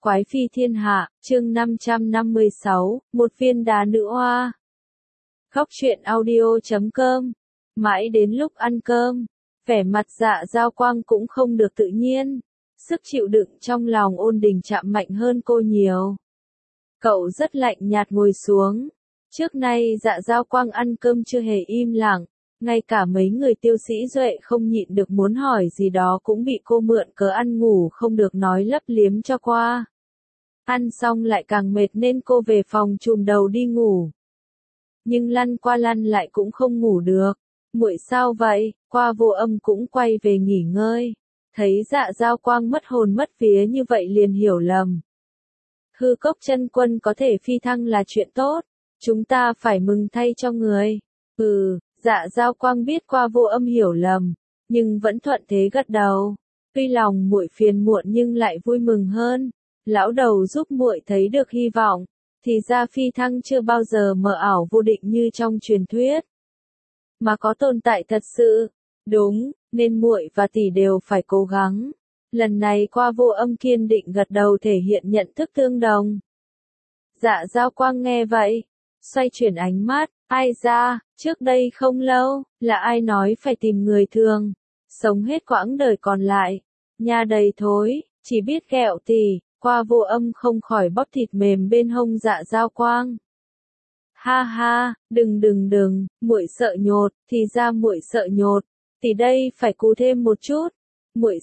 Quái phi thiên hạ, chương 556, một viên đá nữ oa. Khóc chuyện audio.com. Mãi đến lúc ăn cơm, vẻ mặt Dạ Dao Quang cũng không được tự nhiên. Sức chịu đựng trong lòng Ôn Đình Trạm mạnh hơn cô nhiều. Cậu rất lạnh nhạt ngồi xuống. Trước nay Dạ Dao Quang ăn cơm chưa hề im lặng. Ngay cả mấy người Tiêu Sĩ Duệ không nhịn được muốn hỏi gì đó cũng bị cô mượn cớ ăn ngủ không được nói lấp liếm cho qua. Ăn xong lại càng mệt nên cô về phòng chùm đầu đi ngủ. Nhưng lăn qua lăn lại cũng không ngủ được. Muội sao vậy? Qua Vô Âm cũng quay về nghỉ ngơi. Thấy Dạ Dao Quang mất hồn mất vía như vậy liền hiểu lầm. Hư Cốc Chân Quân có thể phi thăng là chuyện tốt. Chúng ta phải mừng thay cho người. Dạ Dao Quang biết Qua Vô Âm hiểu lầm, nhưng vẫn thuận thế gật đầu. Tuy lòng muội phiền muộn nhưng lại vui mừng hơn. Lão đầu giúp muội thấy được hy vọng, thì ra phi thăng chưa bao giờ mờ ảo vô định như trong truyền thuyết, mà có tồn tại thật sự. Đúng, nên muội và tỷ đều phải cố gắng. Lần này Qua Vô Âm kiên định gật đầu thể hiện nhận thức tương đồng. Dạ Dao Quang nghe vậy, xoay chuyển ánh mắt, ai ra, trước đây không lâu, là ai nói phải tìm người thường, sống hết quãng đời còn lại. Nhà đầy thối, chỉ biết ghẹo tỉ. Qua Vô Âm không khỏi bóp thịt mềm bên hông Dạ Dao Quang. Ha ha, đừng, muội sợ nhột, thì ra muội sợ nhột, tỷ đây phải cú thêm một chút. Muội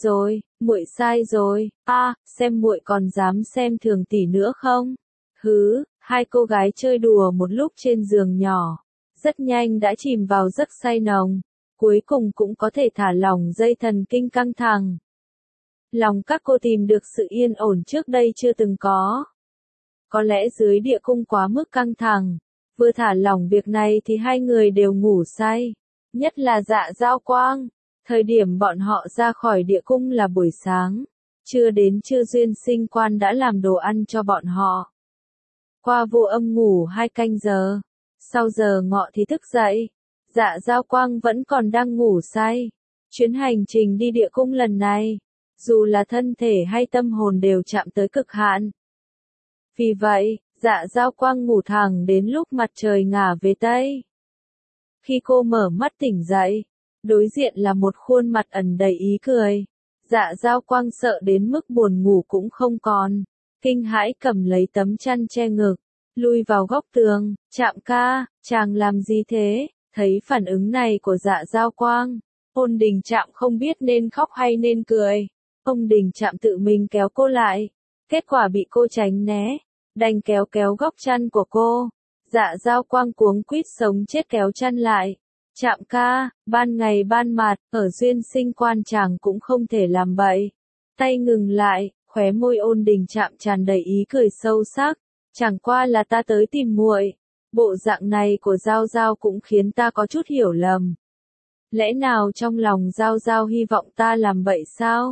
sai rồi, xem muội còn dám xem thường tỷ nữa không? Hai cô gái chơi đùa một lúc trên giường nhỏ, rất nhanh đã chìm vào giấc say nồng, cuối cùng cũng có thể thả lỏng dây thần kinh căng thẳng. Lòng các cô tìm được sự yên ổn trước đây chưa từng có. Có lẽ dưới địa cung quá mức căng thẳng, vừa thả lỏng việc này thì hai người đều ngủ say. Nhất là Dạ Dao Quang, thời điểm bọn họ ra khỏi địa cung là buổi sáng. Chưa đến trưa Duyên Sinh Quan đã làm đồ ăn cho bọn họ. Qua Vô Âm ngủ 2 canh giờ. Sau giờ ngọ thì thức dậy. Dạ Dao Quang vẫn còn đang ngủ say. Chuyến hành trình đi địa cung lần này, dù là thân thể hay tâm hồn đều chạm tới cực hạn. Vì vậy, Dạ Dao Quang ngủ thẳng đến lúc mặt trời ngả về Tây. Khi cô mở mắt tỉnh dậy, đối diện là một khuôn mặt ẩn đầy ý cười. Dạ Dao Quang sợ đến mức buồn ngủ cũng không còn. Kinh hãi cầm lấy tấm chăn che ngực, lui vào góc tường. Trạm ca, chàng làm gì thế? Thấy phản ứng này của Dạ Dao Quang, Ôn Đình Trạm không biết nên khóc hay nên cười. Ôn Đình Trạm tự mình kéo cô lại, kết quả bị cô tránh né, đành kéo góc chăn của cô. Dạ Dao Quang cuống quýt sống chết kéo chăn lại. Trạm ca, ban ngày ban mặt, ở Duyên Sinh Quan chàng cũng không thể làm bậy. Tay ngừng lại, khóe môi Ôn Đình Trạm tràn đầy ý cười sâu sắc. Chẳng qua là ta tới tìm muội. Bộ dạng này của Dao Dao cũng khiến ta có chút hiểu lầm. Lẽ nào trong lòng Dao Dao hy vọng ta làm bậy sao?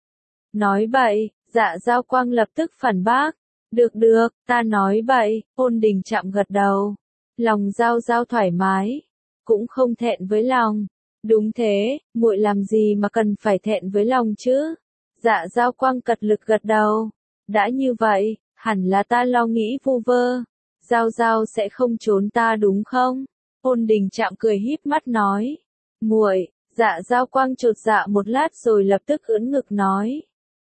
Nói bậy, Dạ Dao Quang lập tức phản bác. Được, ta nói bậy. Ôn Đình Trạm gật đầu. Lòng Dao Dao thoải mái, cũng không thẹn với lòng. Đúng thế, muội làm gì mà cần phải thẹn với lòng chứ? Dạ Dao Quang cật lực gật đầu. Đã như vậy, hẳn là ta lo nghĩ vu vơ. Dao Dao sẽ không trốn ta đúng không? Ôn Đình Trạm cười híp mắt nói. Muội. Dạ Dao Quang chột dạ một lát rồi lập tức ưỡn ngực nói.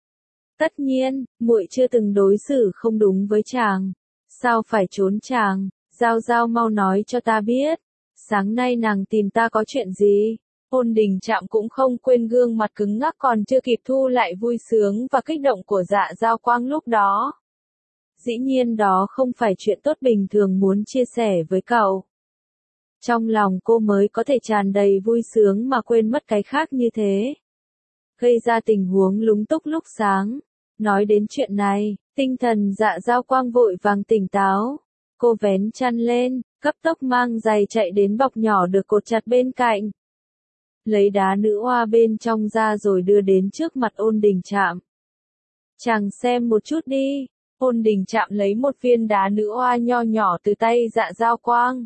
Tất nhiên, muội chưa từng đối xử không đúng với chàng. Sao phải trốn chàng? Dao Dao mau nói cho ta biết. Sáng nay nàng tìm ta có chuyện gì? Ôn Đình Trạm cũng không quên gương mặt cứng ngắc còn chưa kịp thu lại vui sướng và kích động của Dạ Dao Quang lúc đó. Dĩ nhiên đó không phải chuyện tốt bình thường muốn chia sẻ với cậu. Trong lòng cô mới có thể tràn đầy vui sướng mà quên mất cái khác như thế. Gây ra tình huống lúng túc lúc sáng. Nói đến chuyện này, tinh thần Dạ Dao Quang vội vàng tỉnh táo. Cô vén chăn lên, cấp tốc mang giày chạy đến bọc nhỏ được cột chặt bên cạnh. Lấy đá nữ oa bên trong ra rồi đưa đến trước mặt Ôn Đình Trạm. Chàng xem một chút đi. Ôn Đình Trạm lấy một viên đá nữ oa nho nhỏ từ tay Dạ Dao Quang.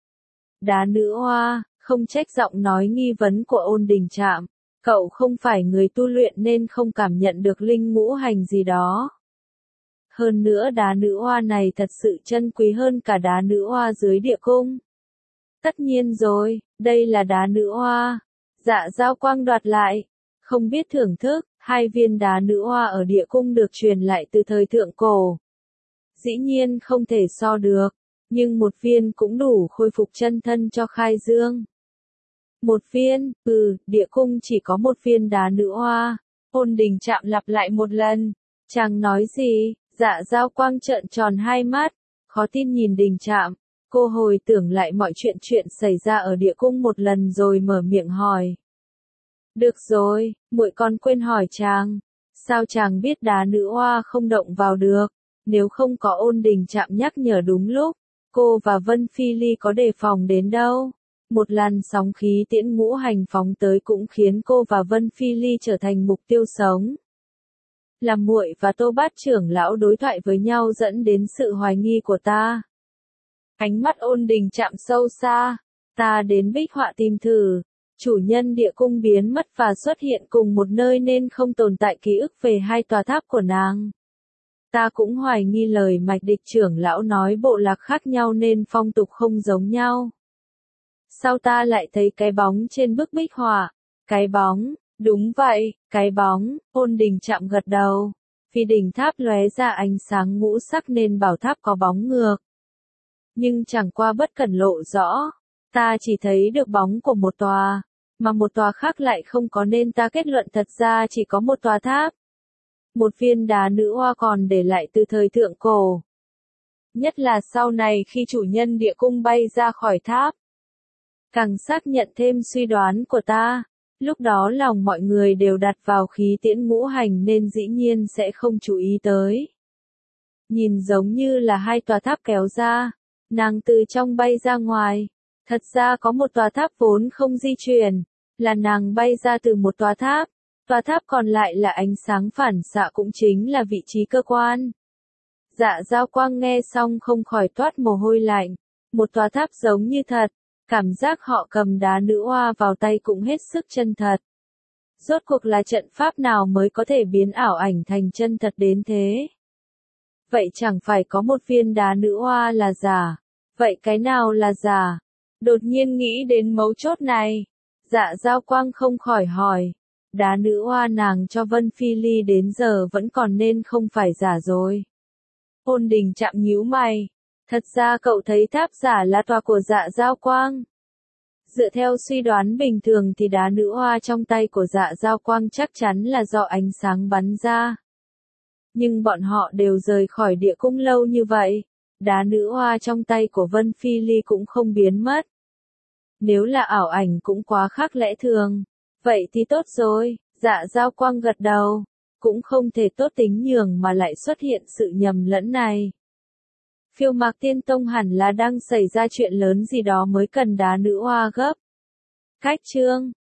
Đá nữ oa, không trách giọng nói nghi vấn của Ôn Đình Trạm. Cậu không phải người tu luyện nên không cảm nhận được linh ngũ hành gì đó. Hơn nữa đá nữ oa này thật sự chân quý hơn cả đá nữ oa dưới địa cung. Tất nhiên rồi, đây là đá nữ oa. Dạ Dao Quang đoạt lại. Không biết thưởng thức, 2 viên đá nữ oa ở địa cung được truyền lại từ thời thượng cổ. Dĩ nhiên không thể so được, nhưng một viên cũng đủ khôi phục chân thân cho Khai Dương. Một viên, địa cung chỉ có một viên đá nữ oa. Ôn Đình Trạm lặp lại một lần. Chàng nói gì? Dạ Dao Quang trợn tròn hai mắt, khó tin nhìn Đình Trạm. Cô hồi tưởng lại mọi chuyện xảy ra ở địa cung một lần rồi mở miệng hỏi. Được rồi, muội còn quên hỏi chàng. Sao chàng biết đá nữ oa không động vào được? Nếu không có Ôn Đình Trạm nhắc nhở đúng lúc, cô và Vân Phi Ly có đề phòng đến đâu. Một làn sóng khí tiễn ngũ hành phóng tới cũng khiến cô và Vân Phi Ly trở thành mục tiêu sống. Là muội và Tô Bát trưởng lão đối thoại với nhau dẫn đến sự hoài nghi của ta. Ánh mắt Ôn Đình Trạm sâu xa. Ta đến Bích Họa tìm thử. Chủ nhân địa cung biến mất và xuất hiện cùng một nơi nên không tồn tại ký ức về 2 tòa tháp của nàng. Ta cũng hoài nghi lời Mạch Địch trưởng lão nói bộ lạc khác nhau nên phong tục không giống nhau. Sao ta lại thấy cái bóng trên bức bích họa? Cái bóng, đúng vậy, cái bóng. Ôn Đình Trạm gật đầu. Vì đỉnh tháp lóe ra ánh sáng ngũ sắc nên bảo tháp có bóng ngược. Nhưng chẳng qua bất cẩn lộ rõ. Ta chỉ thấy được bóng của một tòa, mà một tòa khác lại không có nên ta kết luận thật ra chỉ có một tòa tháp. Một viên đá nữ oa còn để lại từ thời thượng cổ. Nhất là sau này khi chủ nhân địa cung bay ra khỏi tháp. Càng xác nhận thêm suy đoán của ta. Lúc đó lòng mọi người đều đặt vào khí tiễn ngũ hành nên dĩ nhiên sẽ không chú ý tới. Nhìn giống như là 2 tòa tháp kéo ra. Nàng từ trong bay ra ngoài. Thật ra có một tòa tháp vốn không di chuyển. Là nàng bay ra từ một tòa tháp. Tòa tháp còn lại là ánh sáng phản xạ cũng chính là vị trí cơ quan. Dạ Dao Quang nghe xong không khỏi toát mồ hôi lạnh. Một tòa tháp giống như thật. Cảm giác họ cầm đá nữ oa vào tay cũng hết sức chân thật. Rốt cuộc là trận pháp nào mới có thể biến ảo ảnh thành chân thật đến thế? Vậy chẳng phải có một viên đá nữ oa là giả? Vậy cái nào là giả? Đột nhiên nghĩ đến mấu chốt này. Dạ Dao Quang không khỏi hỏi. Đá nữ oa nàng cho Vân Phi Ly đến giờ vẫn còn nên không phải giả rồi. Ôn Đình Trạm nhíu mày. Thật ra cậu thấy tháp giả là tòa của Dạ Dao Quang. Dựa theo suy đoán bình thường thì đá nữ oa trong tay của Dạ Dao Quang chắc chắn là do ánh sáng bắn ra. Nhưng bọn họ đều rời khỏi địa cung lâu như vậy. Đá nữ oa trong tay của Vân Phi Ly cũng không biến mất. Nếu là ảo ảnh cũng quá khác lẽ thường. Vậy thì tốt rồi, Dạ Dao Quang gật đầu. Cũng không thể tốt tính nhường mà lại xuất hiện sự nhầm lẫn này. Phiêu Mạc Tiên Tông hẳn là đang xảy ra chuyện lớn gì đó mới cần đá nữ oa gấp. Cách chương